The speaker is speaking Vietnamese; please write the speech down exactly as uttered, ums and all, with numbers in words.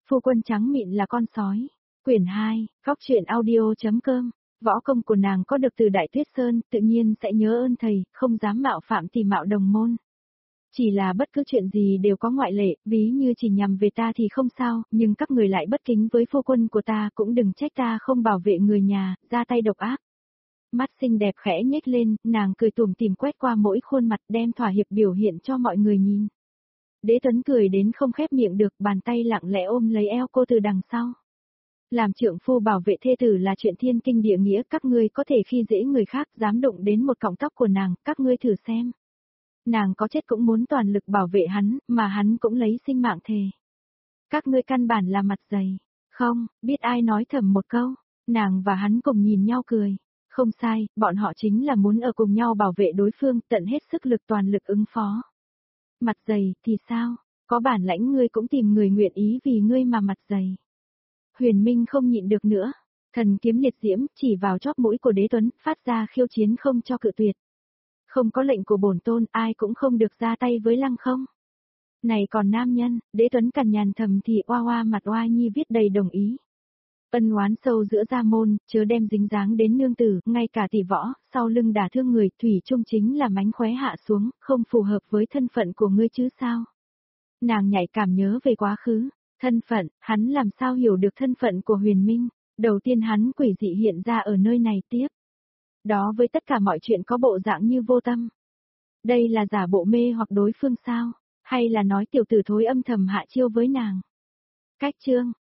Phu quân trắng mịn là con sói. Quyển hai, Góc truyện audio.com. Võ công của nàng có được từ Đại Tuyết Sơn, tự nhiên sẽ nhớ ơn thầy, không dám mạo phạm thì mạo đồng môn. Chỉ là bất cứ chuyện gì đều có ngoại lệ, ví như chỉ nhằm về ta thì không sao, nhưng các người lại bất kính với phu quân của ta cũng đừng trách ta không bảo vệ người nhà, ra tay độc ác. Mắt xinh đẹp khẽ nhếch lên, nàng cười tủm tỉm quét qua mỗi khuôn mặt đem thỏa hiệp biểu hiện cho mọi người nhìn. Đế Tuấn cười đến không khép miệng được, bàn tay lặng lẽ ôm lấy eo cô từ đằng sau. Làm trượng phu bảo vệ thê tử là chuyện thiên kinh địa nghĩa, các ngươi có thể khi dễ người khác, dám đụng đến một cọng tóc của nàng, các ngươi thử xem. Nàng có chết cũng muốn toàn lực bảo vệ hắn, mà hắn cũng lấy sinh mạng thề. Các ngươi căn bản là mặt dày. Không, biết ai nói thầm một câu, nàng và hắn cùng nhìn nhau cười. Không sai, bọn họ chính là muốn ở cùng nhau bảo vệ đối phương, tận hết sức lực toàn lực ứng phó. Mặt dày, thì sao? Có bản lãnh ngươi cũng tìm người nguyện ý vì ngươi mà mặt dày. Huyền Minh không nhịn được nữa. Thần kiếm liệt diễm, chỉ vào chóp mũi của Đế Tuấn, phát ra khiêu chiến không cho cự tuyệt. Không có lệnh của bổn tôn, ai cũng không được ra tay với Lăng Không. Này còn nam nhân, Đế Tuấn cằn nhằn thầm thì oa oa mặt oa nhi viết đầy đồng ý. Ân oán sâu giữa gia môn, chớ đem dính dáng đến nương tử, ngay cả tỷ võ, sau lưng đả thương người, thủy chung chính là mánh khóe hạ xuống, không phù hợp với thân phận của ngươi chứ sao. Nàng nhạy cảm nhớ về quá khứ, thân phận, hắn làm sao hiểu được thân phận của Huyền Minh, đầu tiên hắn quỷ dị hiện ra ở nơi này tiếp. Đó với tất cả mọi chuyện có bộ dạng như vô tâm. Đây là giả bộ mê hoặc đối phương sao, hay là nói tiểu tử thối âm thầm hạ chiêu với nàng. Cách chương,